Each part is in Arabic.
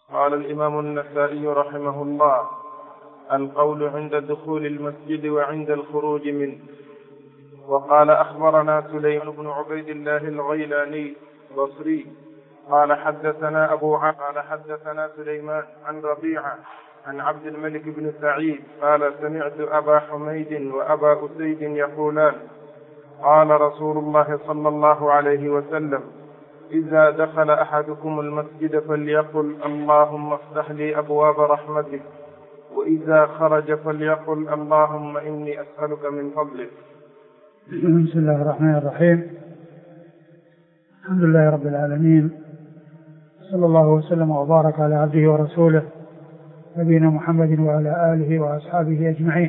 قال الإمام النسائي رحمه الله: القول عند دخول المسجد وعند الخروج منه. وقال: أخبرنا سليمان بن عبيد الله الغيلاني البصري قال حدثنا قال حدثنا سليمان عن ربيعة عن عبد الملك بن سعيد قال: سمعت أبا حميد وأبا أسيد يقولان: قال رسول الله صلى الله عليه وسلم: إذا دخل أحدكم المسجد فليقل: اللهم افتح لي أبواب رحمتك، وإذا خرج فليقل: اللهم إني أسألك من فضلك. بسم الله الرحمن الرحيم. الحمد لله رب العالمين، صلى الله وسلم وبارك على عبده ورسوله نبينا محمد وعلى آله وأصحابه أجمعين.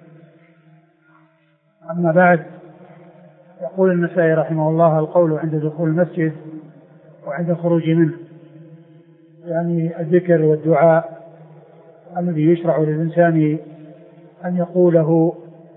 أما بعد، يقول النسائي رحمه الله: القول عند دخول المسجد وعند الخروج منه، يعني الذكر والدعاء الذي يشرع للإنسان أن يقوله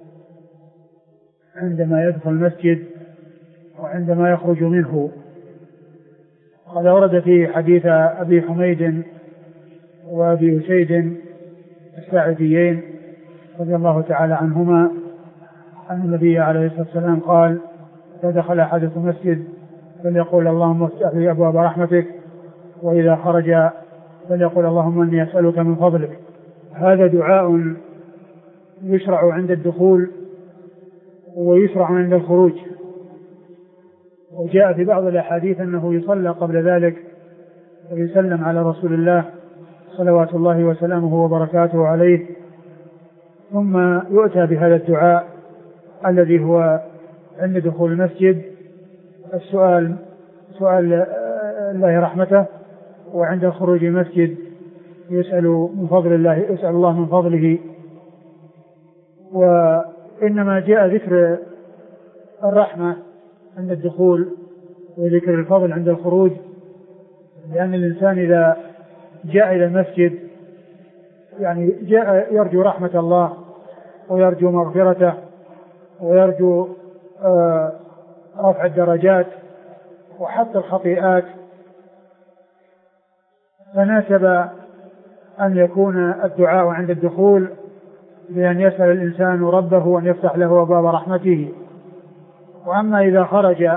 عندما يدخل المسجد وعندما يخرج منه. قد ورد في حديث أبي حميد وأبي أسيد الساعديين رضي الله تعالى عنهما أن النبي عليه الصلاة والسلام قال: إذا دخل أحدكم المسجد فليقول: اللهم افتح لي أبواب رحمتك، وإذا خرج فليقول: اللهم إني أسألك من فضلك. هذا دعاء يشرع عند الدخول ويشرع عند الخروج. وجاء في بعض الأحاديث أنه يصلى قبل ذلك ويسلم على رسول الله صلوات الله وسلامه وبركاته عليه، ثم يؤتى بهذا الدعاء الذي هو عند دخول المسجد السؤال سؤال الله رحمته، وعند الخروج من المسجد يسأل الله من فضله. وإنما جاء ذكر الرحمة عند الدخول وذكر الفضل عند الخروج، لأن الإنسان إذا جاء إلى المسجد يعني جاء يرجو رحمة الله ويرجو مغفرته ويرجو رفع الدرجات وحط الخطيئات، فناسب أن يكون الدعاء عند الدخول بأن يسأل الإنسان ربه أن يفتح له أبواب رحمته. وأما إذا خرج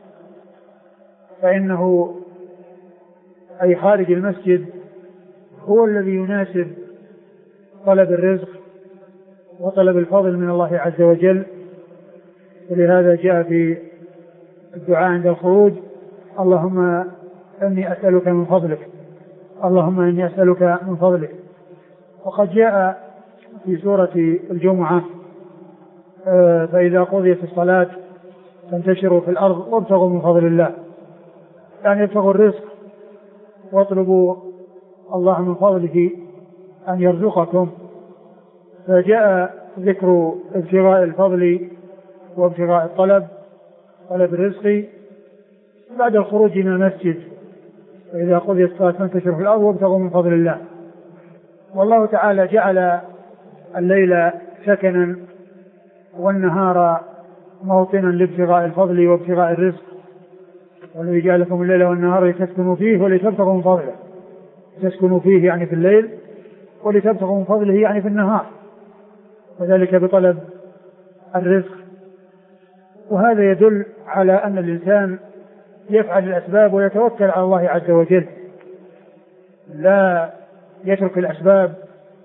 فإنه أي خارج المسجد هو الذي يناسب طلب الرزق وطلب الفضل من الله عز وجل. ولهذا جاء في الدعاء عند الخروج: اللهم إني أسألك من فضلك، اللهم إني أسألك من فضلك. وقد جاء في سورة الجمعة: فإذا قضيت الصلاة فانتشروا في الأرض وابتغوا من فضل الله، يعني ابتغوا الرزق واطلبوا الله من فضله أن يرزقكم. فجاء ذكر ابتغاء الفضل وابتغاء طلب الرزق بعد الخروج من المسجد: فإذا قضيت الصلاة فانتشروا في الأرض وابتغوا من فضل الله. والله تعالى جعل الليل سكنا والنهار موطنا لابتغاء الفضل وابتغاء الرزق، والذي جعل لكم الليل والنهار لتسكنوا فيه ولتبتغوا من فضله. تسكنوا فيه يعني في الليل، ولتبتغوا من فضله يعني في النهار، وذلك بطلب الرزق. وهذا يدل على أن الإنسان يفعل الأسباب ويتوكل على الله عز وجل، لا يترك الأسباب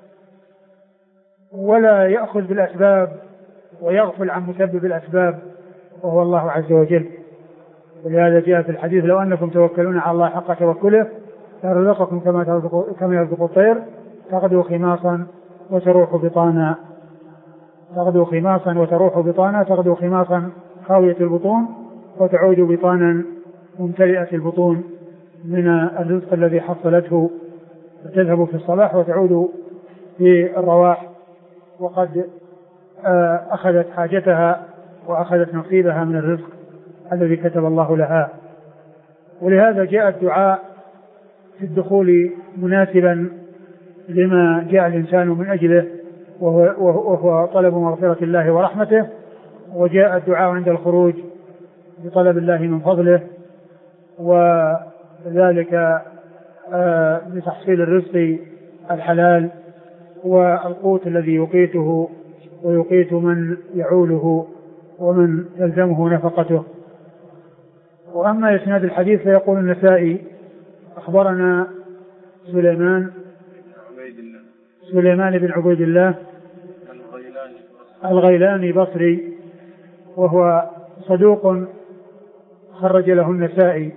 ولا يأخذ بالأسباب ويغفل عن مسبب الأسباب وهو الله عز وجل. ولهذا جاء في الحديث: لو أنكم توكلون على الله حق توكله لرزقكم كما يرزق الطير تغدو خماصا وتروح بطانا. تغدو خماصا خاوية البطون وتعود بطانا ممتلئة البطون من الرزق الذي حصلته، تذهب في الصباح وتعود في الرواح وقد أخذت حاجتها وأخذت نصيبها من الرزق الذي كتب الله لها. ولهذا جاء الدعاء في الدخول مناسبا لما جاء الإنسان من أجله، وهو طلب مغفرة الله ورحمته. وجاء الدعاء عند الخروج بطلب الله من فضله، وذلك بتحصيل الرزق الحلال والقوت الذي يقيته ويقيت من يعوله ومن يلزمه نفقته. وأما إسناد الحديث فيقول النسائي أخبرنا سليمان بن عبيد الله الغيلاني بصري وهو صدوق خرج له النسائي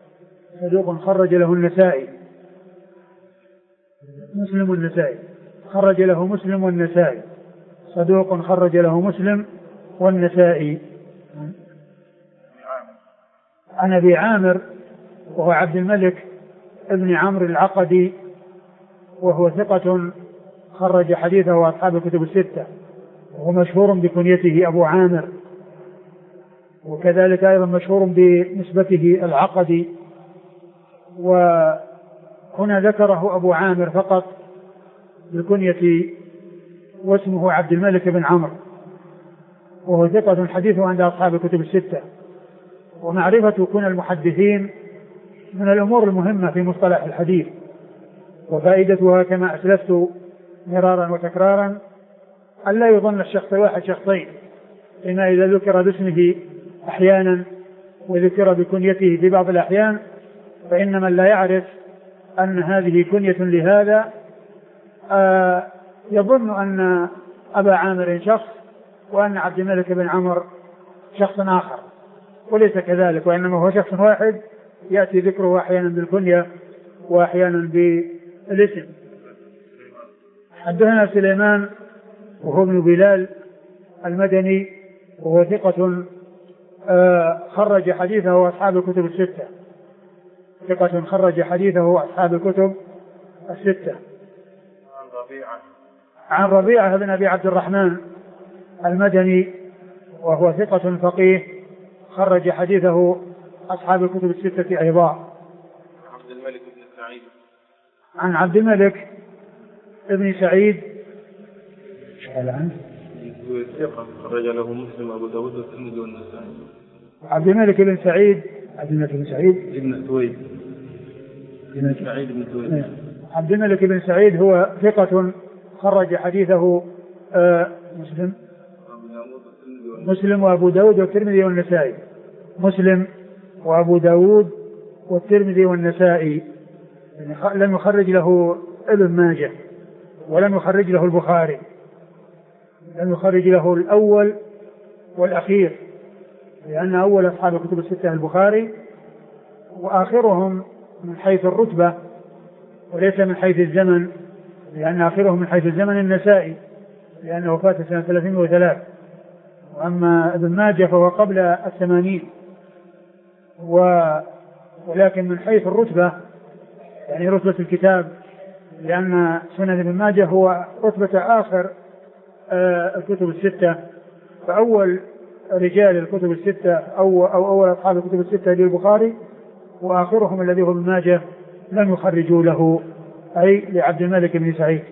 مسلم والنسائي خرج له مسلم والنسائي صدوق خرج له مسلم والنسائي. عن أبي عامر وهو عبد الملك ابن عمرو العقدي وهو ثقة خرج حديثه أصحاب الكتب الستة وهو مشهور بكنيته أبو عامر وكذلك أيضا مشهور بنسبته العقدي وهنا ذكره أبو عامر فقط بالكنية واسمه عبد الملك بن عمرو وهو ثقة حديثه عند أصحاب الكتب الستة. ومعرفة كن المحدثين من الأمور المهمة في مصطلح الحديث وفائدتها كما أسلفت مرارا وتكرارا أن لا يظن الشخص واحد شخصين إما إذا ذكر باسمه أحيانا وذكر بكنيته في بعض الأحيان فإن من لا يعرف أن هذه كنية لهذا يظن أن أبا عامر شخص وأن عبد الملك بن عمرو شخص آخر وليس كذلك وإنما هو شخص واحد يأتي ذكره أحيانا بالكنية وأحيانا بالاسم. حدثنا سليمان وهو ابن بلال المدني وهو ثقة خرج حديثه أصحاب الكتب الستة عن ربيعة بن أبي عبد الرحمن المدني وهو ثقة فقيه خرج حديثه أصحاب الكتب الستة أيضا. عن عبد الملك بن سعيد ثقة خرج له مسلم أبو داود والترمذي والنسائي. عبد الملك بن سعيد عبد الملك بن سعيد هو ثقة خرج حديثه مسلم وأبو داود والترمذي والنسائي. مسلم وأبو داود والترمذي والنسائي لم يخرج له ابن ماجه ولم يخرج له البخاري لم يخرج له الأول والأخير لأن أول أصحاب الكتب الستة البخاري وآخرهم من حيث الرتبة وليس من حيث الزمن لأن آخرهم من حيث الزمن النسائي لأنه فات سنة 303 وأما ابن ماجه فهو قبل 80 ولكن من حيث الرتبة يعني رتبة الكتاب لأن سنن ابن ماجه هو رتبة آخر الكتب الستة فأول رجال الكتب الستة أو أول أصحاب الكتب الستة للبخاري وآخرهم الذي هو ابن ماجه لم يخرجوا له أي لعبد الملك بن سعيد.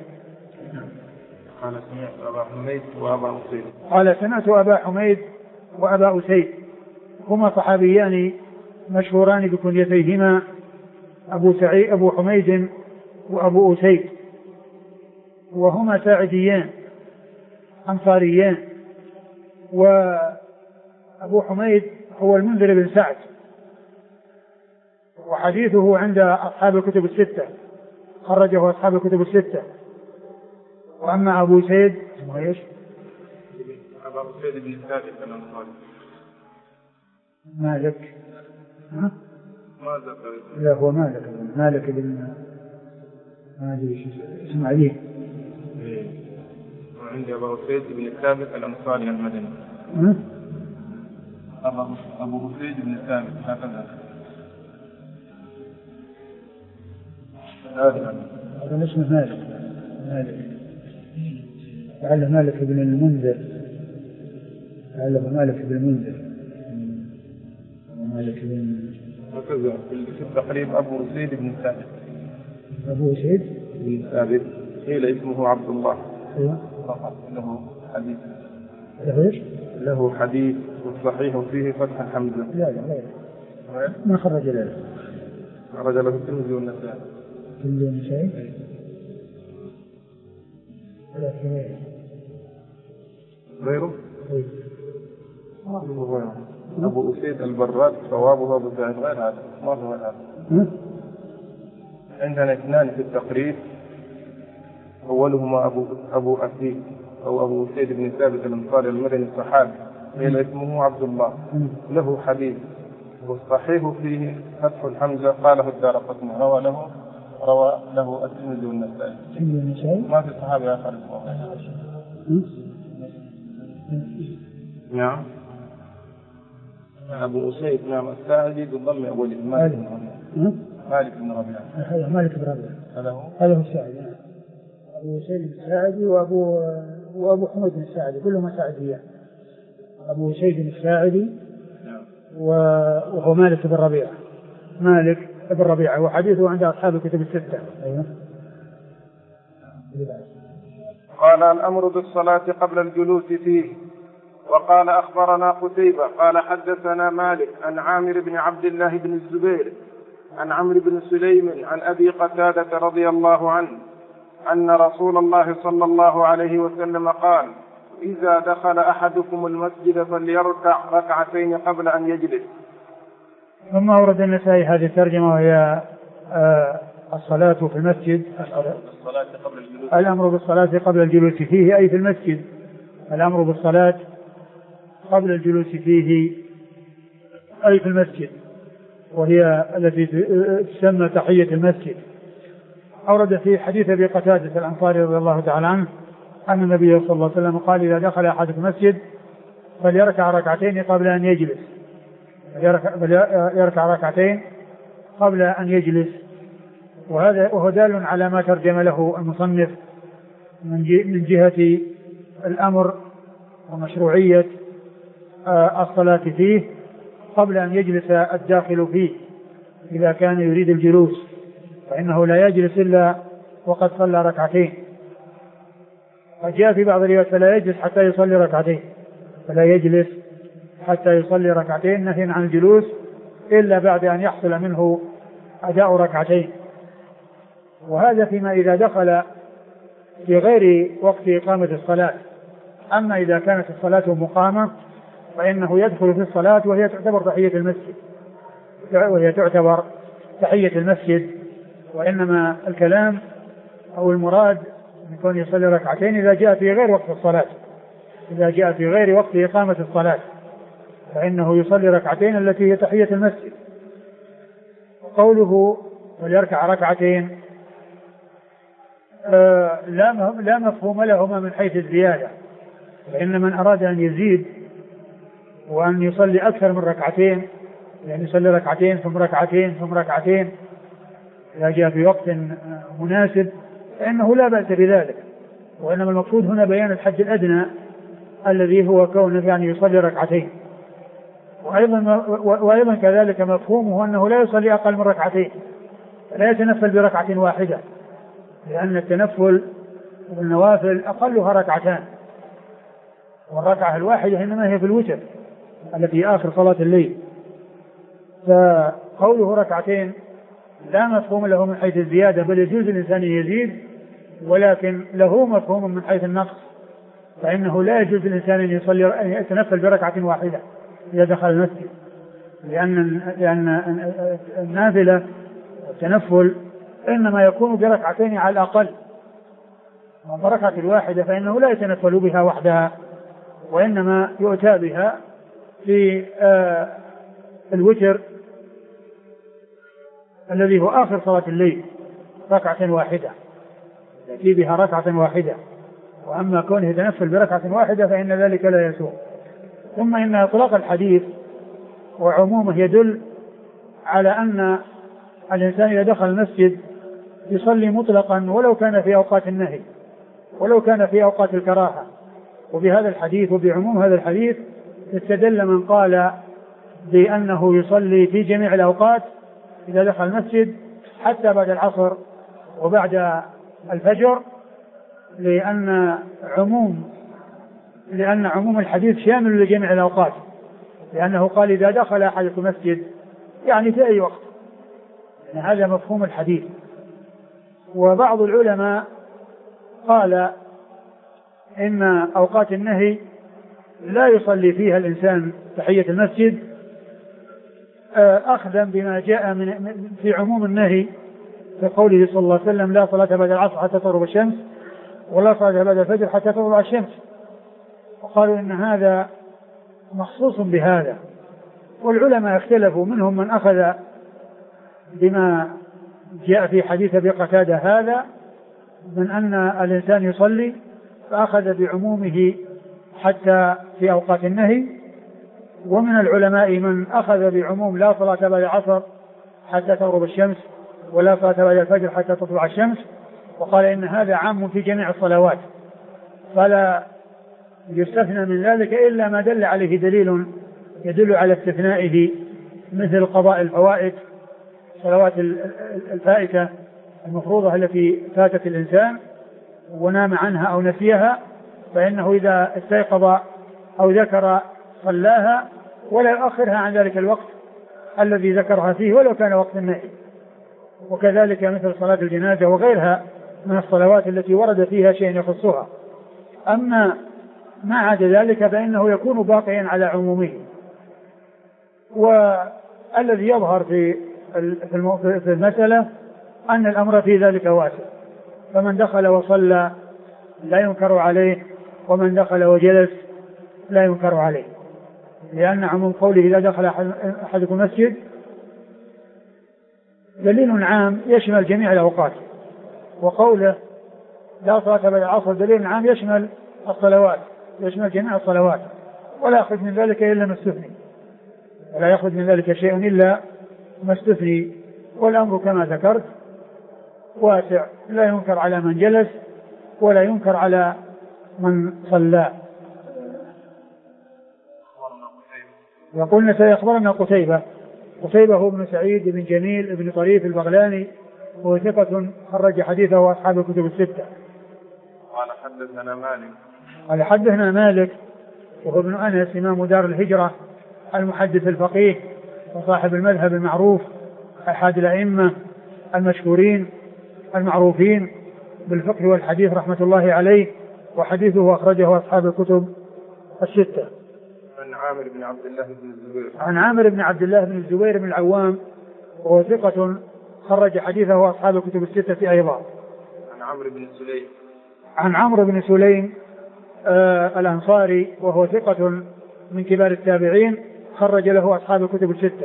قال سمعت أبا حميد وأبا أسيد هما صحابيان مشهوران بكنيتيهما أبو حميد وأبو أسيد وهما ساعديان أنصاريان. وأبو حميد هو المنذر بن سعد وحديثه عند أصحاب الكتب الستة خرجه أصحاب الكتب الستة. وأما أبو سيد أبو سيد بن ثابت الأنصاري مالك لا هو مالك بن ما أدري اسم عليه. وعندي أبو سيد بن ثابت الأنصاري المدني. أبو سيد بن ثابت هكذا هذا اسمه مالك لعله مالك بن المنذر ومالك بن هكذا في التقريب أبو سيد بن ثابت قيل اسمه عبد الله له حديث والصحيح فيه فتح حمزة لا ما خرج له الترمذي والنسائي كل شيء غيره أبو أسيد البراد صوابه أبو سعيد غير هذا ما هو هذا. عندنا اثنان في التقريب أولهما أبو أسيد أو أبو أسيد بن ثابت الأنصاري المدني الصحابي اسمه عبد الله له حديث والصحيح فيه فتح الحمزة قاله الدارقطني روى له الترمذي والنسائي ما في صحابي آخر اسمه. نعم أبو أسيد نعم الساعدي بالضم أول مالك بن ربيعة. هذا مالك بن ربيعة هذا هو الساعدي. أبو أسيد الساعدي وأبو حميد الساعدي كلهم ساعديان. أبو أسيد الساعدي وهو مالك بن ربيعة وحديثه عند أصحاب الكتب الستة. أيوه. قال الأمر بالصلاة قبل الجلوس فيه. وقال أخبرنا قتيبة قال حدثنا مالك عن عامر بن عبد الله بن الزبير عن عمرو بن سليم عن أبي قتادة رضي الله عنه أن رسول الله صلى الله عليه وسلم قال إذا دخل أحدكم المسجد فليركع ركعتين قبل أن يجلس. ثم أورد النسائي هذه الترجمة وهي الصلاة في المسجد الأمر بالصلاة قبل الجلوس فيه أي في المسجد. الأمر بالصلاة قبل الجلوس فيه أي في المسجد وهي التي تسمى تحية المسجد. أورد في حديث أبي قتادة الأنصاري رضي الله تعالى عنه أن النبي صلى الله عليه وسلم قال إذا دخل أحد المسجد فليركع ركعتين قبل أن يجلس يركع ركعتين قبل أن يجلس. وهو دال على ما ترجم له المصنف من جهة الأمر ومشروعية الصلاة فيه قبل أن يجلس الداخل فيه. إذا كان يريد الجلوس فإنه لا يجلس إلا وقد صلى ركعتين. فجاء في بعض الروايات فلا يجلس حتى يصلي ركعتين نهي عن الجلوس إلا بعد أن يحصل منه أداء ركعتين. وهذا فيما إذا دخل في غير وقت إقامة الصلاة. أما إذا كانت الصلاة مقامة فإنه يدخل في الصلاة وهي تعتبر تحية المسجد وإنما الكلام أو المراد يكون يصلي ركعتين إذا جاء في غير وقت الصلاة. إذا جاء في غير وقت إقامة الصلاة فإنه يصلي ركعتين التي هي تحية المسجد. قوله وليركع ركعتين لا مفهوم لهما من حيث الزيادة. فإن من أراد أن يزيد وأن يصلي أكثر من ركعتين يعني يصلي ركعتين ثم ركعتين إذا جاء في وقت مناسب فإنه لا بأس بذلك. وإنما المقصود هنا بيان الحد الأدنى الذي هو كونه يعني يصلي ركعتين. وأيضا كذلك مفهومه أنه لا يصلي أقل من ركعتين لا يتنفل بركعة واحدة لأن التنفل والنوافل أقلها ركعتان والركعة الواحدة إنما هي في الوتر التي آخر صلاة الليل. فقوله ركعتين لا مفهوم له من حيث الزيادة بل يجوز الإنسان يزيد لكن له مفهوم من حيث النقص. فإنه لا يجوز الإنسان أن يتنفل بركعة واحدة إذا دخل المسجد لأن النافلة والتنفل إنما يكون بركعتين على الأقل. والركعة الواحدة فإنه لا يتنفل بها وحدها وإنما يؤتى بها في الوتر الذي هو آخر صلاة الليل ركعة واحدة يأتي بها ركعة واحدة. وأما كونه يتنفل بركعة واحدة فإن ذلك لا يسوء. ثم إن إطلاق الحديث وعمومه يدل على أن الإنسان إذا دخل المسجد يصلي مطلقا ولو كان في أوقات النهي ولو كان في أوقات الكراهة. وبهذا الحديث وبعموم هذا الحديث استدل من قال بأنه يصلي في جميع الأوقات إذا دخل المسجد حتى بعد العصر وبعد الفجر لأن عموم الحديث شامل لجميع الأوقات لأنه قال إذا دخل أحدكم المسجد يعني في أي وقت. يعني هذا مفهوم الحديث وبعض العلماء قال إن أوقات النهي لا يصلي فيها الإنسان تحية المسجد أخذا بما جاء في عموم النهي في قوله صلى الله عليه وسلم لا صلاة بعد العصر حتى تغرب الشمس ولا صلاة بعد الفجر حتى تطلع الشمس. وقالوا إن هذا مخصوص بهذا. والعلماء اختلفوا، منهم من أخذ بما جاء في حديث أبي قتادة هذا من أن الإنسان يصلي فأخذ بعمومه حتى في أوقات النهي، ومن العلماء من أخذ بعموم لا صلاة بعد العصر حتى تغرب الشمس ولا صلاة بعد الفجر حتى تطلع الشمس، وقال إن هذا عام في جميع الصلوات فلا يستثنى من ذلك إلا ما دل عليه دليل يدل على استثنائه، مثل قضاء الفوائد، صلوات الفائتة المفروضة التي فاتت الإنسان ونام عنها أو نسيها، فإنه إذا استيقظ أو ذكر صلاها ولا يؤخرها عن ذلك الوقت الذي ذكرها فيه ولو كان وقت النهي. وكذلك مثل صلاة الجنازة وغيرها من الصلوات التي ورد فيها شيء يخصها. أما ما عدا ذلك فإنه يكون باقيا على عمومه. والذي يظهر في المسألة أن الأمر في ذلك واسع، فمن دخل وصلى لا ينكر عليه، ومن دخل وجلس لا ينكر عليه، لأن عموم قوله إذا دخل أحدكم مسجد دليل عام يشمل جميع الأوقات، وقوله لا صلاة بعد العصر دليل عام يشمل الصلوات، يشمل جميع الصلوات، ولا يخرج من ذلك إلا ما استثني، ولا يخرج من ذلك شيء إلا ما استثني. والأمر كما ذكرت واسع، لا ينكر على من جلس ولا ينكر على من صلى. يقولنا سيخبرنا قتيبة هو ابن سعيد بن جميل بن طريف البغلاني، وهو ثقة خرج حديثه أصحاب الكتب الستة. قال حدثنا مالك وهو ابن أنس إمام دار الهجرة المحدث الفقيه وصاحب المذهب المعروف أحد الأئمة المشهورين المعروفين بالفقه والحديث رحمة الله عليه، وحديثه أخرجه أصحاب الكتب الستة. عن عامر بن عبد الله بن الزبير. عن عامر بن عبد الله بن الزبير بن العوام وهو ثقة خرج حديثه أصحاب الكتب الستة أيضا. عن عمرو بن سليم. عن عمرو بن سليم الأنصاري وهو ثقة من كبار التابعين خرج له أصحاب الكتب الستة.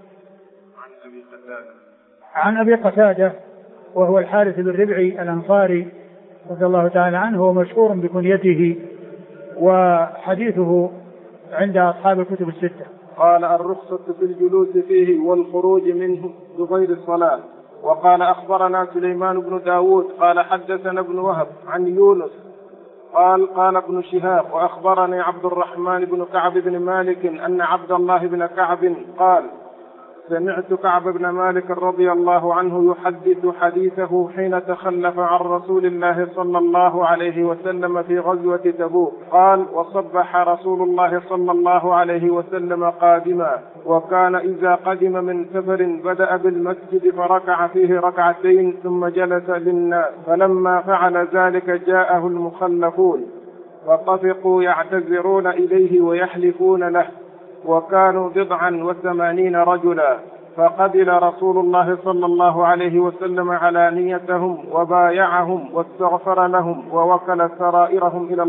عن أبي قتادة وهو الحارث بن ربعي الأنصاري رضي الله تعالى عنه، ومشهور بكنيته، وحديثه عند أصحاب الكتب الستة. قال الرخصة في الجلوس فيه والخروج منه بغير الصلاة. وقال أخبرنا سليمان بن داود قال حدثنا ابن وهب عن يونس قال ابن شهاب وأخبرني عبد الرحمن بن كعب بن مالك أن عبد الله بن كعب قال سمعت كعب بن مالك رضي الله عنه يحدث حديثه حين تخلف عن رسول الله صلى الله عليه وسلم في غزوة تبوك. قال وصبح رسول الله صلى الله عليه وسلم قادما، وكان إذا قدم من سفر بدأ بالمسجد فركع فيه ركعتين ثم جلس للناس، فلما فعل ذلك جاءه المخلفون فطفقوا يعتذرون إليه ويحلفون له، وكانوا 89 رجلا، فقبل رسول الله صلى الله عليه وسلم علانيتهم وبايعهم واستغفر لهم ووكل سرائرهم إلى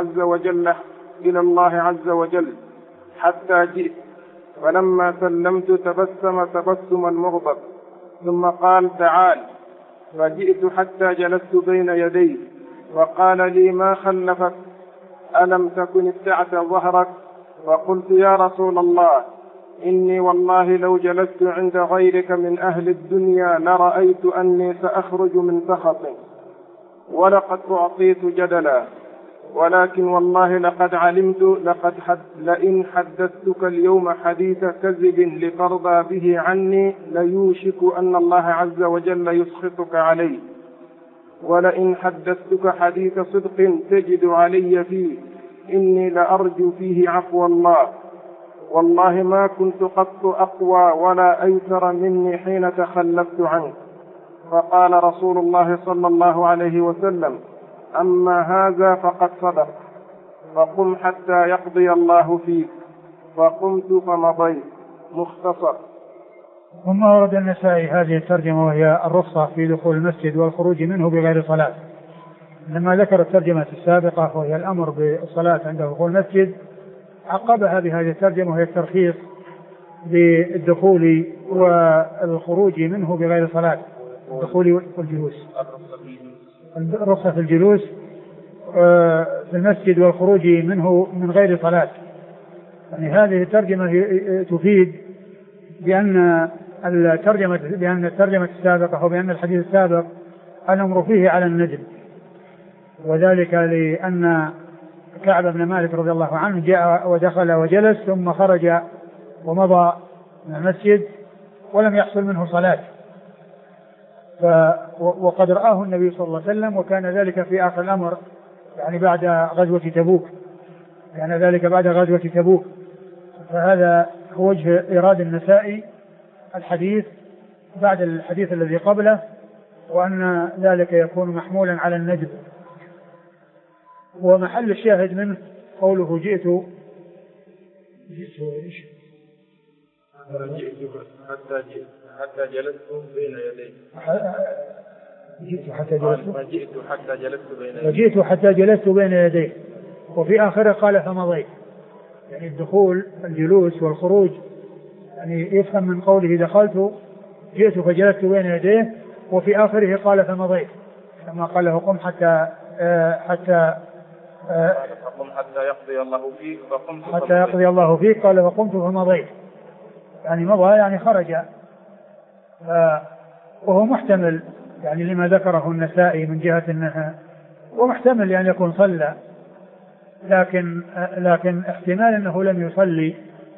الله عز وجل حتى جئت، فلما سلمت تبسم المغضب ثم قال تعال، فجئت حتى جلست بين يديه وقال لي ما خلفك ألم تكن ابتعت ظهرك؟ فقلت يا رسول الله إني والله لو جلست عند غيرك من أهل الدنيا لرأيت أني سأخرج من سخط، ولقد أعطيت جدلا، ولكن والله لقد علمت لئن حدثتك اليوم حديث كذب لترضى به عني ليوشك أن الله عز وجل يسخطك عليه، ولئن حدثتك حديث صدق تجد علي فيه إني لأرجو فيه عفو الله، والله ما كنت قط أقوى ولا أيسر مني حين تخلفت عنك، فقال رسول الله صلى الله عليه وسلم: أما هذا فقد صدق، فقم حتى يقضي الله فيك. فقمت فمضيت. مختصر. ثم ورد النسائي هذه الترجمة وهي الرخصة في دخول المسجد والخروج منه بغير صلاة. لما ذكر الترجمة السابقة وهي الأمر بالصلاة عند دخول المسجد، عقبها بهذه الترجمة وهي الترخيص بالدخول والخروج منه بغير صلاة، الدخول والجلوس، الرخصة في الجلوس في المسجد والخروج منه من غير صلاة. يعني هذه الترجمة تفيد بأن الترجمة السابقة أو بأن الحديث السابق الأمر فيه على الندب، وذلك لأن كعب بن مالك رضي الله عنه جاء ودخل وجلس ثم خرج ومضى من المسجد ولم يحصل منه صلاة، وقد رآه النبي صلى الله عليه وسلم، وكان ذلك في آخر الأمر، يعني بعد غزوة تبوك. فهذا هو وجه إيراد النسائي الحديث بعد الحديث الذي قبله، وأن ذلك يكون محمولا على الندب. ومحل الشاهد منه قوله جئت حتى جلست بين يديه. جئت حتى جلست بين يديه. وفي آخره قال فمضيت، يعني الدخول الجلوس والخروج، يعني يفهم من قوله دخلت جئت فجلست بين يديه، وفي آخره قال فمضيت، كما قال له قم حتى يقضي الله فيك. قال فقمت فمضيت، يعني مضى يعني خرج. وهو محتمل يعني لما ذكره النسائي من جهة النهى، ومحتمل يعني يكون صلى، لكن احتمال أنه لم يصلي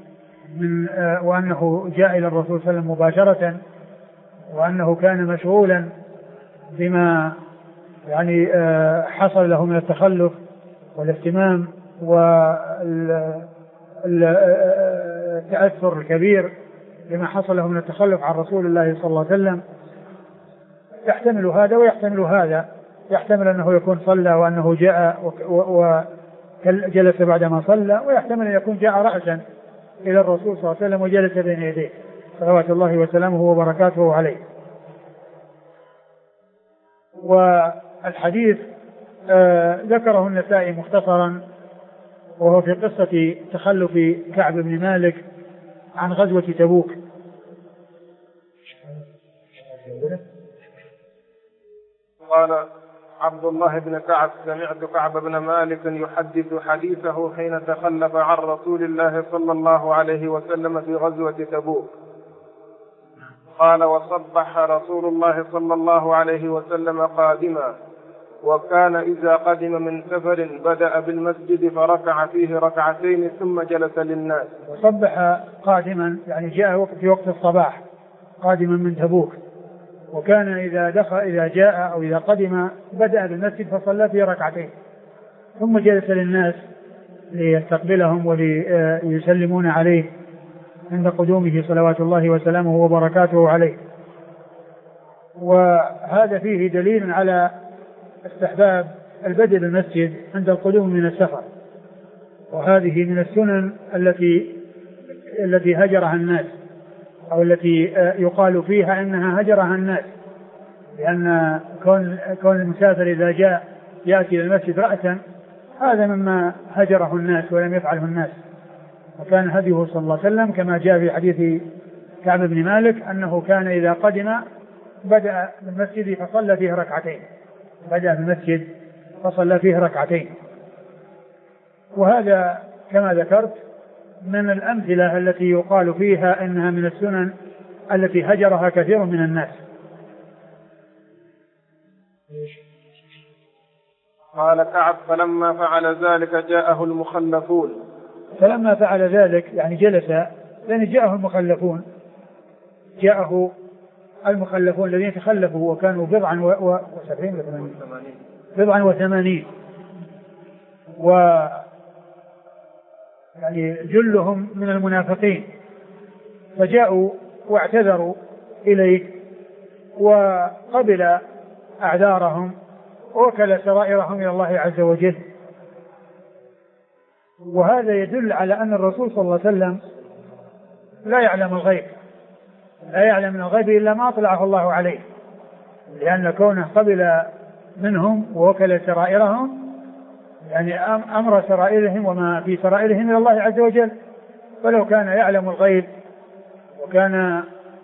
وأنه جاء إلى الرسول صلى الله عليه وسلم مباشرة، وأنه كان مشغولا بما يعني حصل له من التخلف والاهتمام والتأثر الكبير بما حصل له من التخلف عن رسول الله صلى الله عليه وسلم. يحتمل هذا ويحتمل هذا، يحتمل أنه يكون صلى وأنه جاء وجلس بعدما صلى، ويحتمل أن يكون جاء رأسا إلى الرسول صلى الله عليه وسلم وجلس بين يديه صلوات الله وسلامه وبركاته عليه. والحديث ذكره النسائي مختصرا، وهو في قصة تخلف كعب بن مالك عن غزوة تبوك. قال عبد الله بن كعب: سمعت كعب بن مالك يحدث حديثه حين تخلف عن رسول الله صلى الله عليه وسلم في غزوة تبوك. قال: وصبح رسول الله صلى الله عليه وسلم قادما، وكان إذا قدم من سفر بدأ بالمسجد فركع فيه ركعتين ثم جلس للناس. وصبح قادما يعني جاء في وقت الصباح قادما من تبوك، وكان إذا جاء أو إذا قدم بدأ بالمسجد فصلى فيه ركعتين ثم جلس للناس ليستقبلهم وليسلمون عليه عند قدومه صلوات الله وسلامه وبركاته عليه. وهذا فيه دليل على استحباب البدء بالمسجد عند القدوم من السفر، وهذه من السنن التي هجرها الناس، أو التي يقال فيها أنها هجرها الناس، لأن كون المسافر إذا جاء يأتي إلى المسجد رأسا هذا مما هجره الناس ولم يفعله الناس. وكان هديه صلى الله عليه وسلم كما جاء في حديث كعب بن مالك أنه كان إذا قدم بدأ بالمسجد فصلى فيه ركعتين. وهذا كما ذكرت من الأمثلة التي يقال فيها أنها من السنن التي هجرها كثير من الناس. قال كعب: فلما فعل ذلك جاءه المخلفون. فلما فعل ذلك يعني جلس، لأن جاءه المخلفون، جاءه المخلفون الذين تخلفوا وكانوا بضعا وثمانين، يعني جلهم من المنافقين، فجاءوا واعتذروا إليه وقبل أعذارهم ووكل سرائرهم إلى الله عز وجل. وهذا يدل على أن الرسول صلى الله عليه وسلم لا يعلم الغيب، لا يعلم من الغيب إلا ما أطلعه الله عليه، لأن كونه قبل منهم ووكل سرائرهم يعني أمر سرائرهم وما في سرائرهم إلى الله عز وجل. فلو كان يعلم الغيب وكان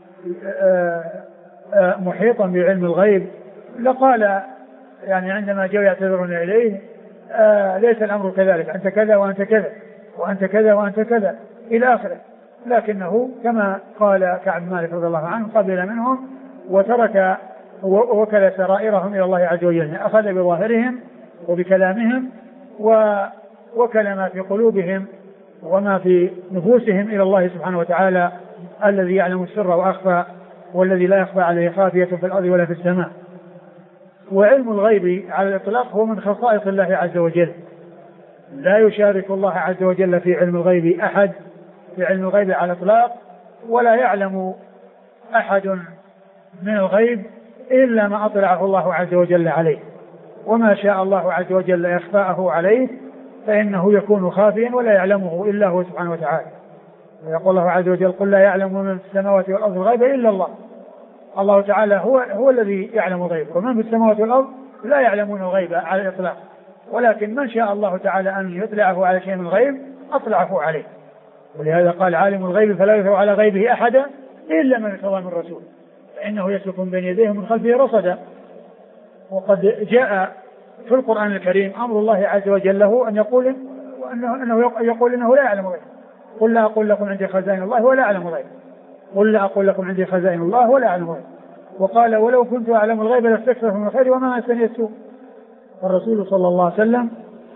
محيطا بعلم الغيب لقال يعني عندما جاءوا يعتذرون إليه ليس الأمر كذلك، أنت كذا وأنت كذا وأنت كذا وأنت كذا إلى آخره. لكنه كما قال كعب مالك رضي الله عنه قبل منهم وترك ووكل سرائرهم إلى الله عز وجل، أخذ بظاهرهم وبكلامهم ووكل ما في قلوبهم وما في نفوسهم إلى الله سبحانه وتعالى الذي يعلم السر وأخفى والذي لا يخفى عليه خافية في الأرض ولا في السماء. وعلم الغيب على الإطلاق هو من خصائص الله عز وجل، لا يشارك الله عز وجل في علم الغيب أحد في علم الغيب على الإطلاق، ولا يعلم أحد من الغيب إلا ما أطلعه الله عز وجل عليه، وما شاء الله عز وجل إخفاءه عليه فإنه يكون خافيا ولا يعلمه إلا هو سبحانه وتعالى. ويقول الله عز وجل قل لا يعلم من في السماوات والأرض الغيب إلا الله. الله تعالى هو الذي يعلم الغيب، ومن في السماوات والأرض لا يعلمون الغيب على الإطلاق، ولكن من شاء الله تعالى أن يطلعه على شيء من الغيب أطلعه عليه. ولهذا قال عالم الغيب فلا يظهر على غيبه أحدا إلا من ارتضى من رسول فإنه يسلك من بين يديه ومن خلفه رصدا. وقد جاء في القرآن الكريم أمر الله عز وجل له أن يقول إنه لا يعلم الغيب. قل لا أقول لكم عندي خزائن الله ولا أعلم الغيب، قل لا أقول لكم عندي خزائن الله ولا أعلم الغيب. وقال ولو كنت أعلم الغيب لاستكثرت من الخير وما مسني السوء. والرسول صلى الله عليه وسلم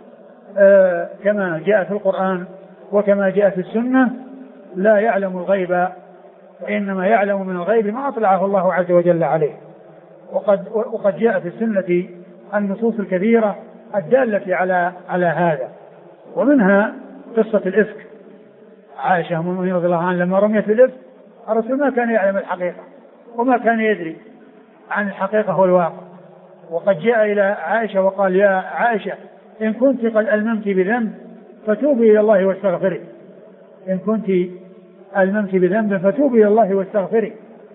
كما جاء في القرآن وكما جاء في السنة لا يعلم الغيب، وإنما يعلم من الغيب ما أطلعه الله عز وجل عليه. وقد جاء في السنة النصوص الكثيرة الدالة على هذا، ومنها قصة الإفك. عائشة أم المؤمنين رضي الله عنها لما رميت بالإفك الرسول ما كان يعلم الحقيقة وما كان يدري عن الحقيقة والواقع. وقد جاء إلى عائشة وقال يا عائشة إن كنت قد ألممت بذنب فتوبي إلى الله واستغفري، إن كنت ألممت بذنب فتوبي إلى الله واستغفري.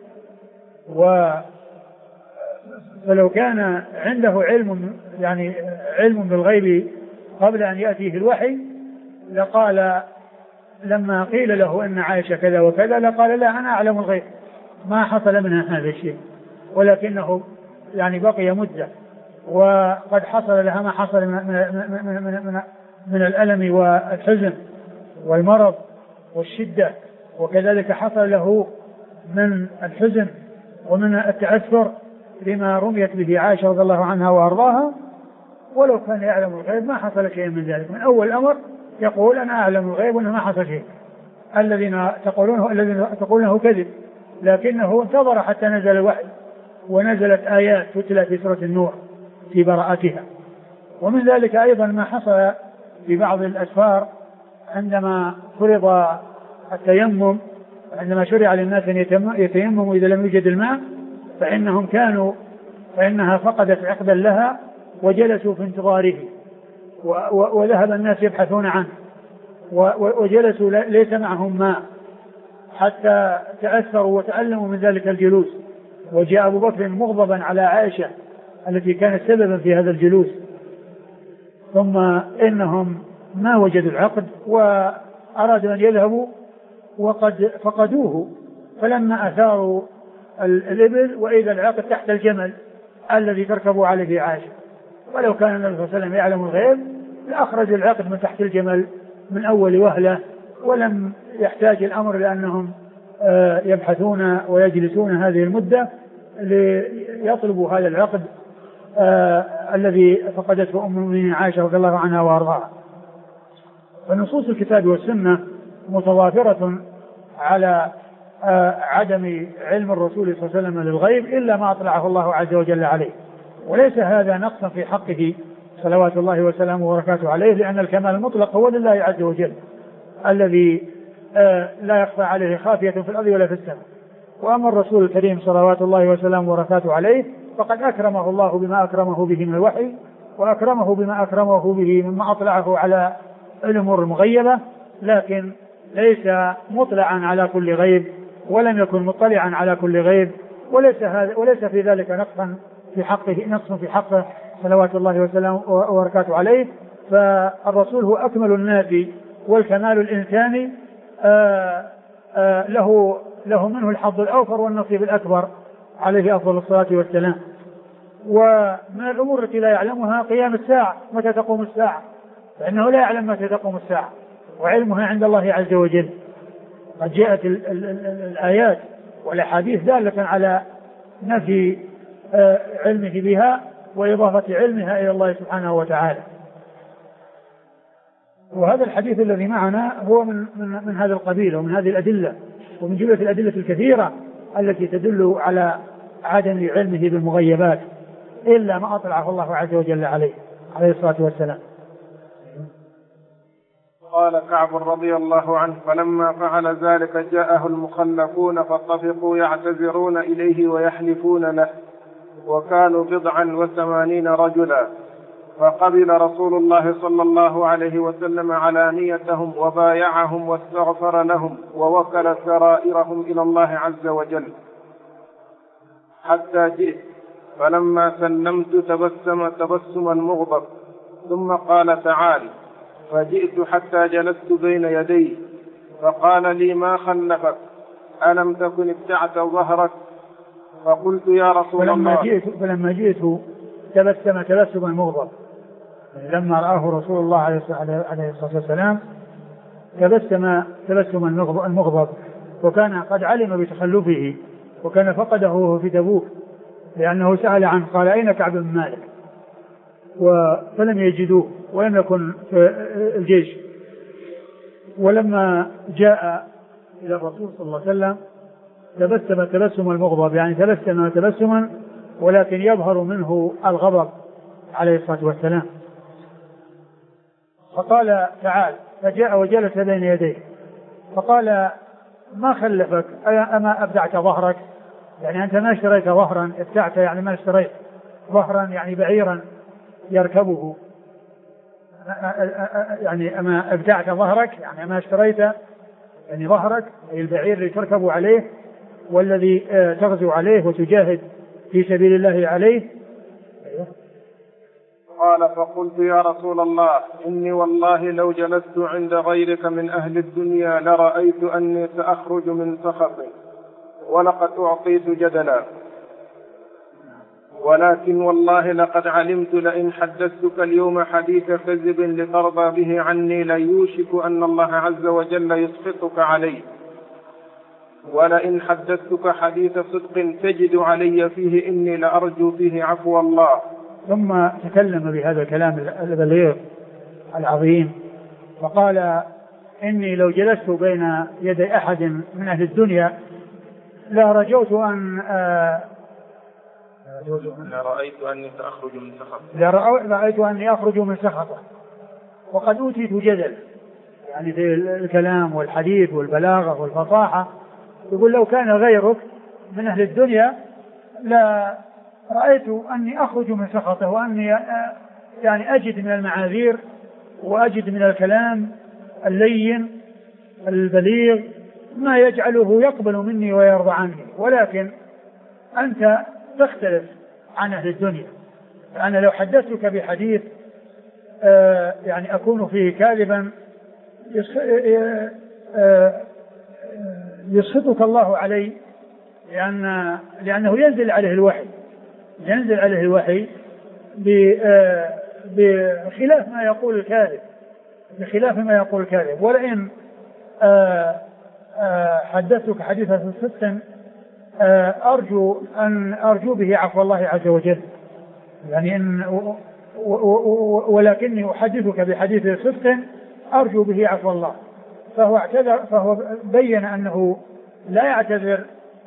فلو كان عنده علم بالغيب قبل أن يأتيه الوحي لقال لما قيل له أن عائشة كذا وكذا لقال لا أنا أعلم الغيب ما حصل منها هذا الشيء، ولكنه بقي مدة وقد حصل لها ما حصل من الألم والحزن والمرض والشدة، وكذلك حصل له من الحزن ومن التأثر لما رميت به عائشة رضي الله عنها وأرضاها. ولو كان يعلم الغيب ما حصل شيء من ذلك. من أول الأمر يقول أنا أعلم الغيب وأنه ما حصل شيء، الذين تقولونه كذب، لكنه انتظر حتى نزل الوحي ونزلت آيات تتلى في سورة النور في براءتها. ومن ذلك أيضا ما حصل في بعض الأسفار عندما فرض التيمم، عندما شرع للناس أن يتيمموا إذا لم يوجد الماء فإنها فقدت عقدا لها وجلسوا في انتظاره، وذهب الناس يبحثون عنه وجلسوا ليس معهم ماء حتى تأثروا وتألموا من ذلك الجلوس. وجاء أبو بكر مغضبا على عائشة التي كانت سببا في هذا الجلوس، ثم إنهم ما وجدوا العقد وأرادوا أن يذهبوا وقد فقدوه، فلما أثاروا الإبل وإذا العقد تحت الجمل الذي تركبوا عليه عائشة. ولو كان النبي صلى الله عليه وسلم يعلم الغيب لأخرج العقد من تحت الجمل من أول وهلة، ولم يحتاج الأمر لأنهم يبحثون ويجلسون هذه المدة ليطلبوا هذا العقد الذي فقدته أم المؤمنين عائشة رضي الله عنها وأرضاها. فنصوص الكتاب والسنة متوافرة على عدم علم الرسول صلى الله عليه وسلم للغيب إلا ما أطلعه الله عز وجل عليه، وليس هذا نقصا في حقه صلوات الله وسلامه وبركاته عليه، لأن الكمال المطلق هو لله عز وجل الذي لا يخفى عليه خافية في الأرض ولا في السماء. وأما الرسول الكريم صلوات الله وسلامه وبركاته عليه فقد أكرمه الله بما أكرمه به من الوحي، وأكرمه بما أكرمه به مما أطلعه على الأمور المغيبة، لكن ليس مطلعا على كل غيب، ولم يكن مطلعا على كل غيب، وليس في ذلك نقص في حقه صلوات الله وسلامه وبركاته عليه. فالرسول هو أكمل الناس، والكمال الإنساني له منه الحظ الأوفر والنصيب الأكبر عليه أفضل الصلاة والسلام. ومن الأمور التي لا يعلمها قيام الساعة، متى تقوم الساعة، فإنه لا يعلم متى تقوم الساعة، وعلمها عند الله عز وجل. قد جاءت الآيات والأحاديث دالة على نفي علمه بها وإضافة علمها إلى الله سبحانه وتعالى. وهذا الحديث الذي معنا هو من هذا القبيل ومن هذه الأدلة، ومن جملة الأدلة الكثيرة التي تدل على عدم علمه بالمغيبات إلا ما أطلعه الله عز وجل عليه الصلاة والسلام. قال كعب رضي الله عنه: فلما فعل ذلك جاءه المخلفون فطفقوا يعتذرون إليه ويحلفون له، وكانوا 89 رجلا، فقبل رسول الله صلى الله عليه وسلم علانيتهم وبايعهم واستغفر لهم ووكل سرائرهم إلى الله عز وجل حتى جئت، فلما سلمت تبسما مغضب، ثم قال: تعال. فجئت حتى جلست بين يديه، فقال لي: ما خلفك؟ ألم تكن ابتعت ظهرك؟ فقلت: يا رسول الله. فلما جئت تبسم تبسما مغضب، لما رآه رسول الله عليه الصلاة والسلام تبسم تبسما المغضب، وكان قد علم بتخلفه، وكان فقده في تبوك لأنه سأل عنه، قال: أين كعب بن مالك؟ فلم يجدوه ولم يكن في الجيش. ولما جاء إلى الرسول صلى الله عليه وسلم تبسم تبسم المغضب، يعني تبسم تبسما ولكن يظهر منه الغضب عليه الصلاة والسلام. فقال: تعال. فجاء وجلس بين يديه، فقال: ما خلفك؟ أما أبدعت ظهرك؟ يعني أنت ما اشتريت ظهرا، ابتعت يعني ما اشتريت ظهرا يعني بعيرا يركبه، يعني أما ابتعت ظهرك يعني ما اشتريت يعني ظهرك أي البعير اللي تركب عليه والذي تغزو عليه وتجاهد في سبيل الله عليه. قال: فقلت: يا رسول الله، إني والله لو جلست عند غيرك من أهل الدنيا لرأيت أني سأخرج من سخطه، ولقد أعطيت جدلا، ولكن والله لقد علمت لئن حدثتك اليوم حديث كذب لترضى به عني ليوشك أن الله عز وجل يسخطك عليه، ولئن حدثتك حديث صدق تجد علي فيه إني لأرجو فيه عفو الله. ثم تكلم بهذا الكلام البليغ العظيم، فقال: إني لو جلست بين يدي أحد من أهل الدنيا لرأيت أني أخرج من سخطه، وقد أوتيت جدل، يعني في الكلام والحديث والبلاغة والفصاحة. يقول: لو كان غيرك من أهل الدنيا لا رأيت أني أخرج من سخطه، وأني يعني أجد من المعاذير وأجد من الكلام اللين البليغ ما يجعله يقبل مني ويرضى عني، ولكن أنت تختلف عن أهل الدنيا. فأنا لو حدثتك بحديث يعني أكون فيه كاذبا يسخطك الله علي، لأنه ينزل عليه الوحي بخلاف ما يقول الكاذب، ولئن حدثتك حديثا صدق أرجو به عفو الله عز وجل، يعني ولكني أحدثك بحديث صدق أرجو به عفو الله. فهو بين أنه لا يعتذر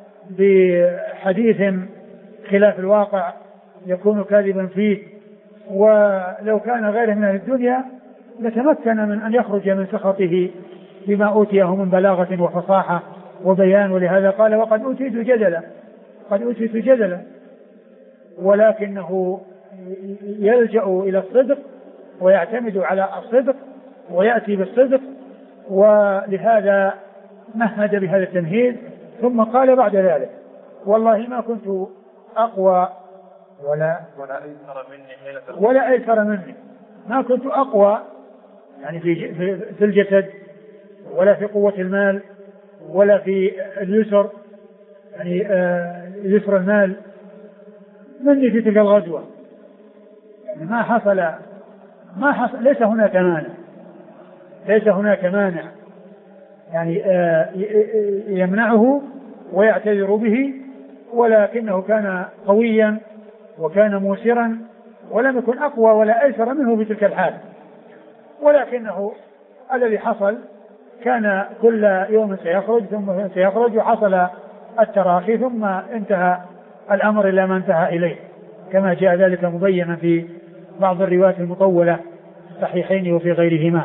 بحديث خلاف الواقع يكون كاذبا فيه، ولو كان غيره من الدنيا لتمكن من أن يخرج من سخطه بما أوتيه من بلاغة وفصاحة وبيان. ولهذا قال وقد أوتيت جدلا، قد أوتيت جدلا، ولكنه يلجأ إلى الصدق ويعتمد على الصدق ويأتي بالصدق، ولهذا مهد بهذا التمهيد. ثم قال بعد ذلك والله ما كنت أقوى ولا أيسر مني، ما كنت أقوى يعني في الجسد ولا في قوة المال ولا في اليسر، يعني يسر المال مني في تلك الغزوة. ما حصل ليس هناك مانع يعني يمنعه ويعتذر به، ولكنه كان قويا وكان موسرا ولم يكن أقوى ولا أيسر منه في تلك الحال. ولكنه الذي حصل كان كل يوم سيخرج ثم سيخرج، وحصل التراخي ثم انتهى الأمر إلى ما انتهى إليه، كما جاء ذلك مبينا في بعض الروايات المطولة في الصحيحين وفي غيرهما.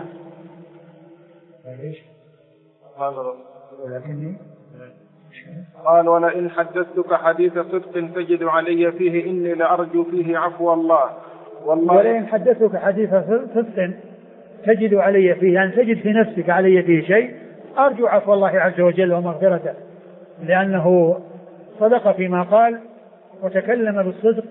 قال ولئن حدثتك حديث صدق تجد علي فيه إني لأرجو فيه عفو الله. ولئن حدثتك حديث صدق تجد علي فيه، يعني تجد في نفسك علي فيه شيء، أرجو عفو الله عز وجل ومغفرته، لأنه صدق فيما قال وتكلم بالصدق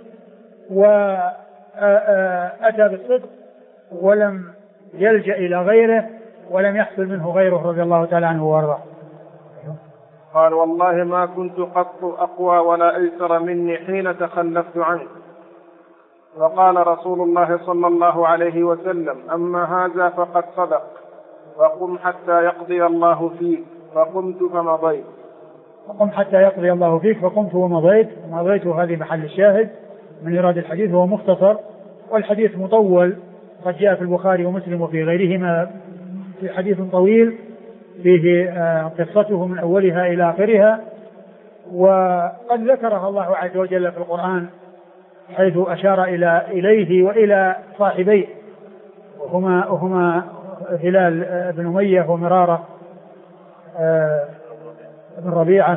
وأتى بالصدق ولم يلجأ إلى غيره ولم يحصل منه غيره رضي الله تعالى عنه وارضاه. قال والله ما كنت قط أقوى ولا أيسر مني حين تخلفت عنك. وقال رسول الله صلى الله عليه وسلم أما هذا فقد صدق، فقم حتى يقضي الله فيك. فقمت فمضيت. فقم حتى يقضي الله فيك فقمت ومضيت. ومضيت هذه محل الشاهد من إيراد الحديث، هو مختصر والحديث مطول، قد جاء في البخاري ومسلم وفي غيرهما في حديث طويل فيه قصته من أولها إلى آخرها، وقد ذكرها الله عز وجل في القرآن حيث أشار إليه وإلى صاحبيه وهما هلال بن أمية ومرارة بن ربيعة.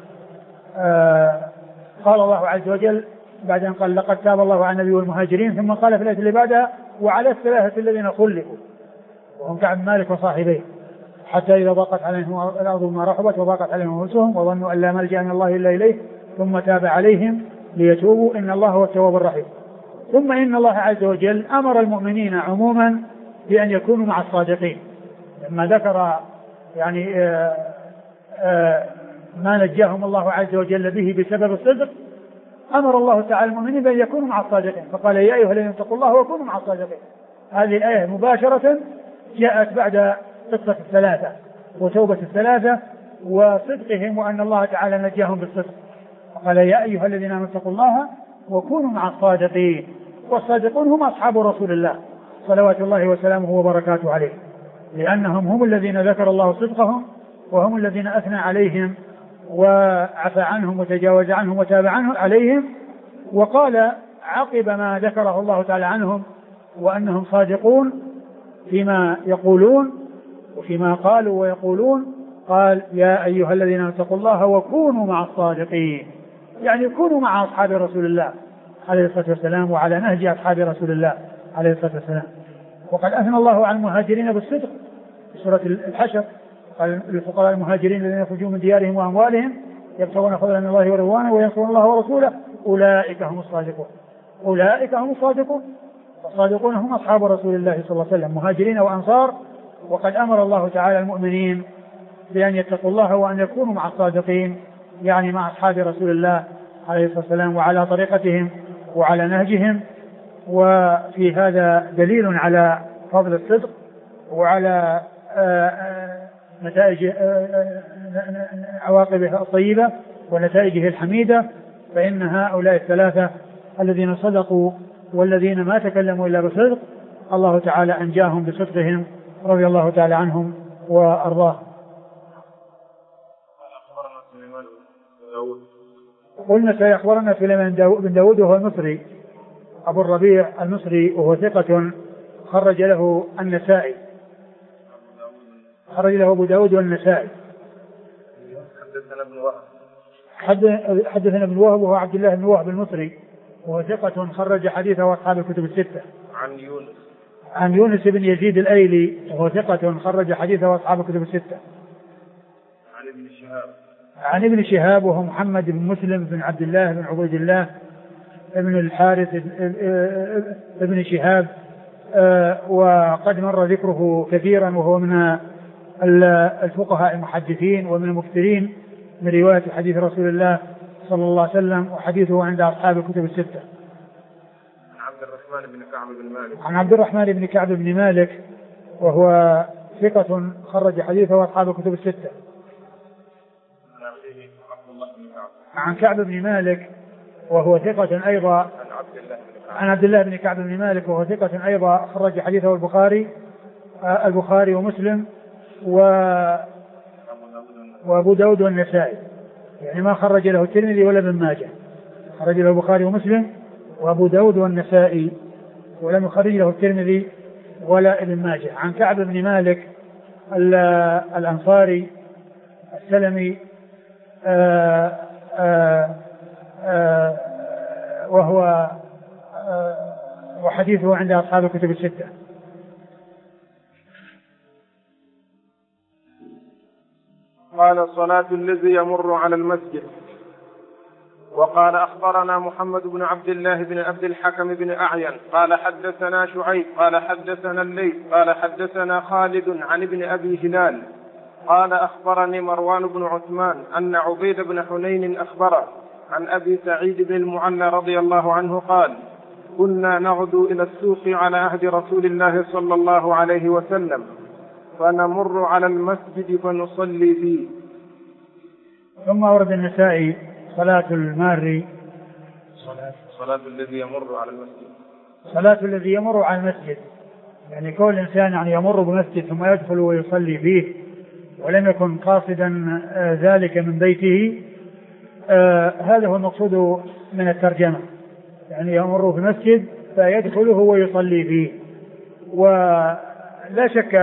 قال الله عز وجل بعد أن قال لقد تاب الله على النبي والمهاجرين، ثم قال في الآية اللي بعدها وعلى الثلاثة الذين خلفوا وهم كعب مالك وصاحبيه حتى إذا ضاقت عليهم الأرض بما رحبت وضاقت عليهم أنفسهم وظنوا أن لا ملجأ من الله إلا إليه ثم تاب عليهم ليتوبوا إن الله هو التواب الرحيم. ثم إن الله عز وجل أمر المؤمنين عموما بأن يكونوا مع الصادقين، لما ذكر يعني ما نجاهم الله عز وجل به بسبب الصدق، أمر الله تعالى المؤمنين بأن يكونوا مع الصادقين، فقال يا أيها الذين اتقوا الله وكونوا مع الصادقين. هذه الآية مباشرة جاءت بعد قصة الثلاثة وتوبة الثلاثة وصدقهم وأن الله تعالى نجاهم بالصدق، فقال يا أيها الذين آمنوا اتقوا الله وكونوا مع الصادقين. والصادقون هم أصحاب رسول الله صلوات الله وسلامه وبركاته عليه، لأنهم هم الذين ذكر الله صدقهم وهم الذين أثنى عليهم وعفى عنهم وتجاوز عنهم وتاب عليهم. وقال عقب ما ذكره الله تعالى عنهم وأنهم صادقون فيما يقولون وفيما قالوا ويقولون، قال يا أيها الذين اتقوا الله وكونوا مع الصادقين، يعني كونوا مع أصحاب رسول الله عليه الصلاة والسلام وعلى نهج أصحاب رسول الله عليه الصلاة والسلام. وقد أثنى الله على المهاجرين بالصدق في سورة الحشر، قال للفقراء المهاجرين الذين يخرجون من ديارهم وأموالهم يبتغون فضلا من الله ورضوانه وينصرون الله ورسوله أولئك هم الصادقون. أولئك هم الصادقون، والصادقون هم أصحاب رسول الله صلى الله عليه وسلم مهاجرين وأنصار. وقد أمر الله تعالى المؤمنين بأن يتقوا الله وأن يكونوا مع الصادقين، يعني مع أصحاب رسول الله عليه الصلاة والسلام وعلى طريقتهم وعلى نهجهم. وفي هذا دليل على فضل الصدق وعلى نتائج عواقبه الطيبة ونتائجه الحميدة. فإن هؤلاء الثلاثة الذين صدقوا والذين ما تكلموا إلا بصدق الله تعالى أنجاهم بصدقهم رضي الله تعالى عنهم وأرضاه. قلنا سيخبرنا سليمان بن داود وهو المصري أبو الربيع المصري، وهو ثقة خرج له النسائي، خرج له أبو داود والنسائي. حدثنا ابن وهب. حدثنا ابن وهب وهو عبد الله بن وهب المصري وهو ثقة خرج حديثه أصحاب الكتب الستة. عن يونس بن يزيد الأيلي وهو ثقة خرج حديثه أصحاب الكتب الستة. عن ابن شهاب وهو محمد بن مسلم بن عبد الله بن عبيد الله ابن الحارث ابن شهاب، وقد مر ذكره كثيرا، وهو من الفقهاء المحدثين ومن المكثرين من رواية حديث رسول الله صلى الله عليه وسلم، وحديثه عند أصحاب الكتب الستة. عن عبد الرحمن بن كعب بن مالك وهو ثقة خرج حديثه أصحاب الكتب الستة. عن كعب بن مالك وهو ثقة أيضا. عن عبد الله بن كعب بن مالك وهو ثقة أيضا خرج حديثه البخاري ومسلم وأبو داود والنسائي، يعني ما خرج له الترمذي ولا ابن ماجه، خرج له البخاري ومسلم وأبو داود والنسائي، ولم يخرج له الترمذي ولا ابن ماجه. عن كعب بن مالك الأنصاري السلمي وهو وحديثه عند أصحاب الكتب الستة. قال صلاة الذي يمر على المسجد. وقال أخبرنا محمد بن عبد الله بن عبد الحكم بن أعين قال حدثنا شعيب قال حدثنا الليث قال حدثنا خالد عن ابن أبي هلال قال أخبرني مروان بن عثمان أن عبيد بن حنين أخبره عن أبي سعيد بن المعلى رضي الله عنه قال كنا نغدو إلى السوق على عهد رسول الله صلى الله عليه وسلم فنمر على المسجد فنصلي فيه. ثم ورد النسائي صلاة المار صلاة الذي يمر على المسجد، صلاة الذي يمر على المسجد، يعني كل إنسان يعني يمر بمسجد ثم يدخل ويصلي فيه ولم يكن قاصدا ذلك من بيته، هذا هو المقصود من الترجمة، يعني يمر في المسجد فيدخله ويصلي فيه. ولا شك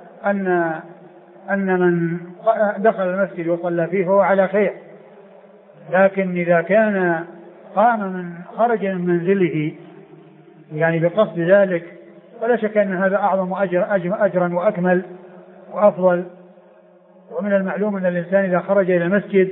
أن من دخل المسجد وصلى فيه هو على خير، لكن إذا كان خرج من منزله يعني بقصد ذلك فلا شك أن هذا أعظم أجرا وأكمل وأفضل. ومن المعلوم أن الإنسان إذا خرج إلى المسجد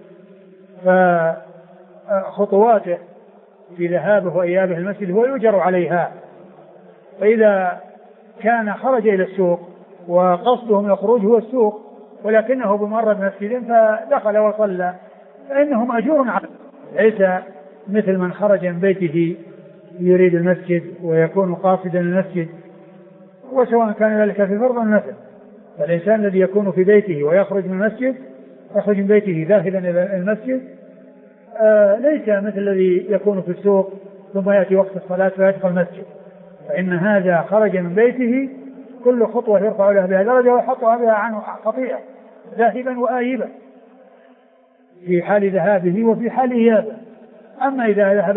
فخطواته في ذهابه وإيابه المسجد هو يؤجر عليها، فإذا كان خرج إلى السوق وقصده من الخروج هو السوق ولكنه بمر بمسجد فدخل وصلى فإنه مأجور عليه، ليس مثل من خرج من بيته يريد المسجد ويكون قاصدا المسجد، وسواء كان ذلك في فرض أو نفل. فالإنسان الذي يكون في بيته ويخرج من المسجد يخرج من بيته ذاهبا إلى المسجد ليس مثل الذي يكون في السوق ثم يأتي وقت الصلاة فيدخل المسجد، فإن هذا خرج من بيته كل خطوة يرفع له بها درجة ويحطها بها عنه خطيئة ذاهبا وآيبا في حال ذهابه وفي حال إيابه. أما إذا ذهب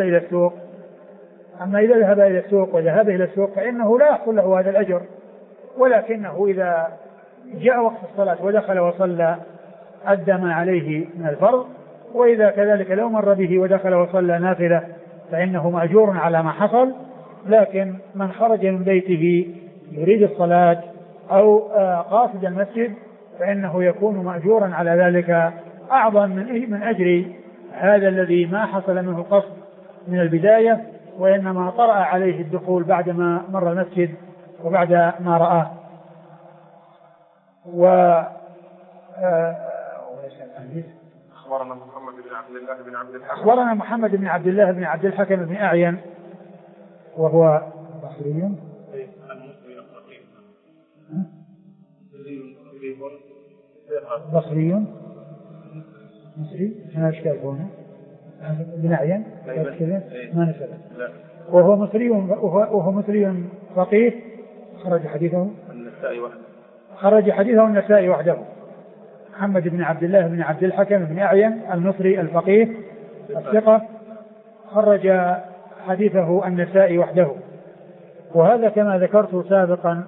إلى السوق وذهب إلى السوق فإنه لا يحصل له هذا الأجر، ولكنه إذا جاء وقت الصلاة ودخل وصلى أدى ما عليه من الفرض، وإذا كذلك لو مر به ودخل وصلى نافلة فإنه مأجور على ما حصل. لكن من خرج من بيته يريد الصلاة أو قاصد المسجد فإنه يكون مأجورا على ذلك أعظم من أجر هذا الذي ما حصل منه القصد من البداية، وإنما طرأ عليه الدخول بعدما مر المسجد وبعد ما رآه. أخبرنا محمد بن عبد الله بن عبد الحكم. أخبرنا محمد بن عبد الله بن عبد الحكم بن أعين وهو بصري مصري ما أشكال هنا بن أعين ما نسأل، وهو مصري فقيه خرج حديثه النسائي وحده. محمد بن عبد الله بن عبد الحكم بن أعين المصري الفقيه الثقة خرج حديثه النسائي وحده. وهذا كما ذكرت سابقا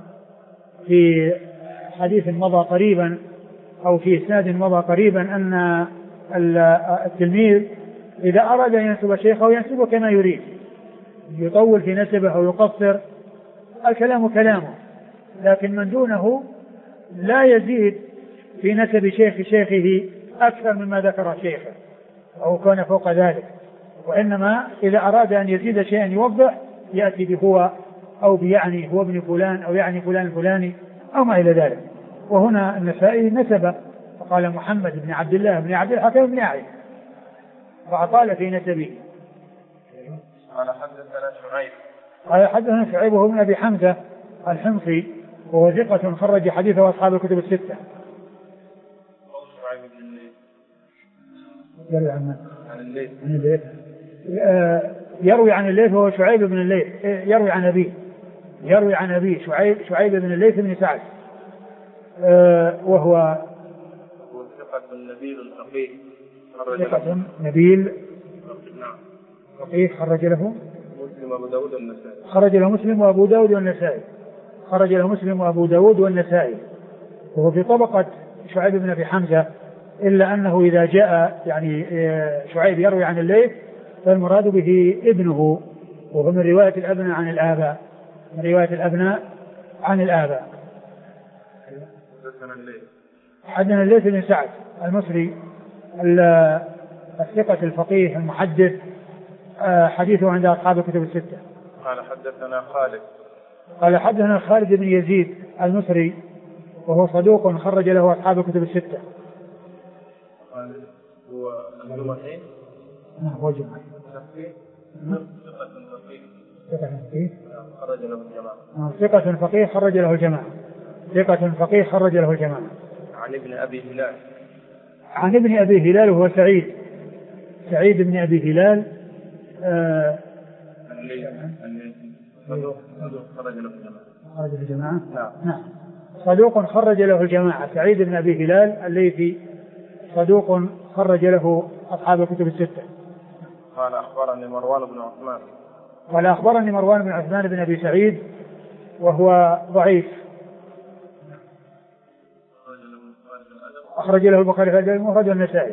في حديث مضى قريبا أو في إسناد مضى قريبا أن التلميذ إذا أراد أن ينسب شيخه ينسبه كما يريد، يطول في نسبه أو يقصر، الكلام كلامه، لكن من دونه لا يزيد في نسب شيخه أكثر مما ذكر شيخه أو كان فوق ذلك، وإنما إذا أراد أن يزيد شيئا يوضح يأتي بهو أو بيعني هو ابن فلان أو يعني فلان الفلاني أو ما إلى ذلك. وهنا النسائي نسب فقال محمد بن عبد الله بن عبد الحكم بن عائشة فأطال في نسبه. قال حدثنا شعيب قال حدثنا شعيب وهو من أبي حمزة الحمصي وهو ثقة خرج حديثه أصحاب الكتب الستة. شعيب بن الليث يروي عن الليث يروي عن الليث وهو شعيب بن الليث يروي عن أبيه شعيب بن الليث بن سعد وهو ثقة نبيل فقيه ثقة نبيل فقيه خرج له مسلم وأبو داود والنسائي خرج له مسلم وأبو داود والنسائي وهو في طبقة شعيب بن أبي حمزة، إلا أنه إذا جاء يعني شعيب يروي عن الليث فالمراد به ابنه، وهو من رواية الأبناء عن الآباء. حدثنا الليث بن سعد المصري الثقة الفقيه المحدث حديثه عند أصحاب الكتب الستة. قال حدثنا خالد بن يزيد المصري وهو صدوق خرج له أصحاب الكتب الستة. هو الجمعي هو جمعي ثقة فقيه خرج له الجماعة. عن ابن أبي هلال وهو سعيد بن أبي هلال خرج له الجماعة. نعم صدوق خرج له الجماعة. سعيد بن أبي هلال الليثي صدوق خرج له أصحاب الكتب الستة. قال أخبرني مروان بن عثمان بن أبي سعيد وهو ضعيف أخرج له البخاري في الأدب المفرد والنسائي.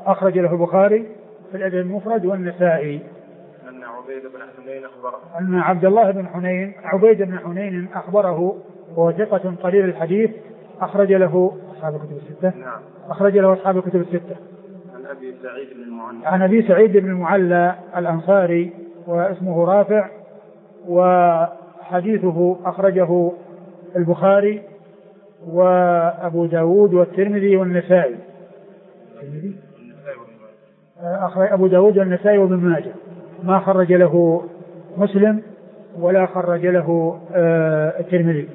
أن عبيد بن حنين أخبره وهو ثقة قليل الحديث أخرج له أصحاب الكتب الستة. عن أبي سعيد بن المعلى الأنصاري واسمه رافع وحديثه أخرجه البخاري وأبو داود والترمذي والنسائي. أبو داود والنسائي وابن ماجه، ما خرج له مسلم ولا خرج له الترمذي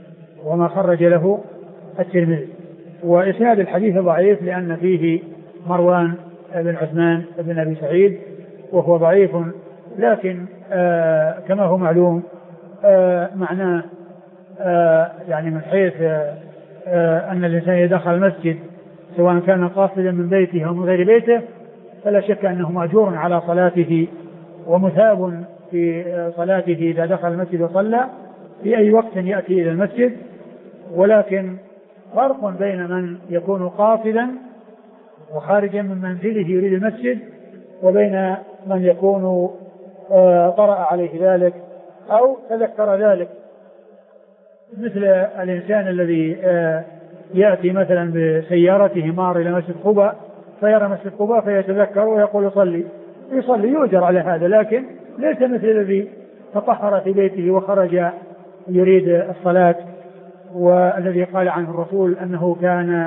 وإسناد الحديث ضعيف لأن فيه مروان بن عثمان بن أبي سعيد وهو ضعيف، لكن كما هو معلوم معناه يعني من حيث أن الإنسان يدخل المسجد سواء كان قاصدا من بيته أو من غير بيته فلا شك أنه مأجور على صلاته ومثاب في صلاته إذا دخل المسجد وصلى في أي وقت يأتي إلى المسجد. ولكن فرق بين من يكون قاصدا وخارجا من منزله يريد المسجد وبين من يكون طرأ عليه ذلك أو تذكر ذلك، مثل الإنسان الذي يأتي مثلا بسيارته مار إلى مسجد قباء فيرى مسجد قباء فيتذكر ويقول يصلي يؤجر على هذا، لكن ليس مثل الذي تطهر في بيته وخرج يريد الصلاة، والذي قال عنه الرسول أنه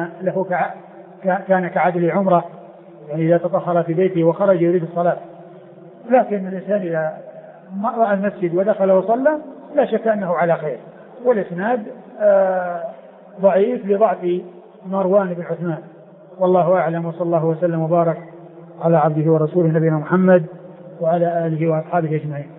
كان كعدل عمره، يعني إذا تطهر في بيته وخرج يريد الصلاة. لكن الإنسان إذا رأى المسجد ودخل وصلى لا شك أنه على خير. والإسناد ضعيف لضعف مروان بن عثمان، والله أعلم، وصلى الله وسلم وبارك على عبده ورسوله نبينا محمد وعلى آله وأصحابه أجمعين.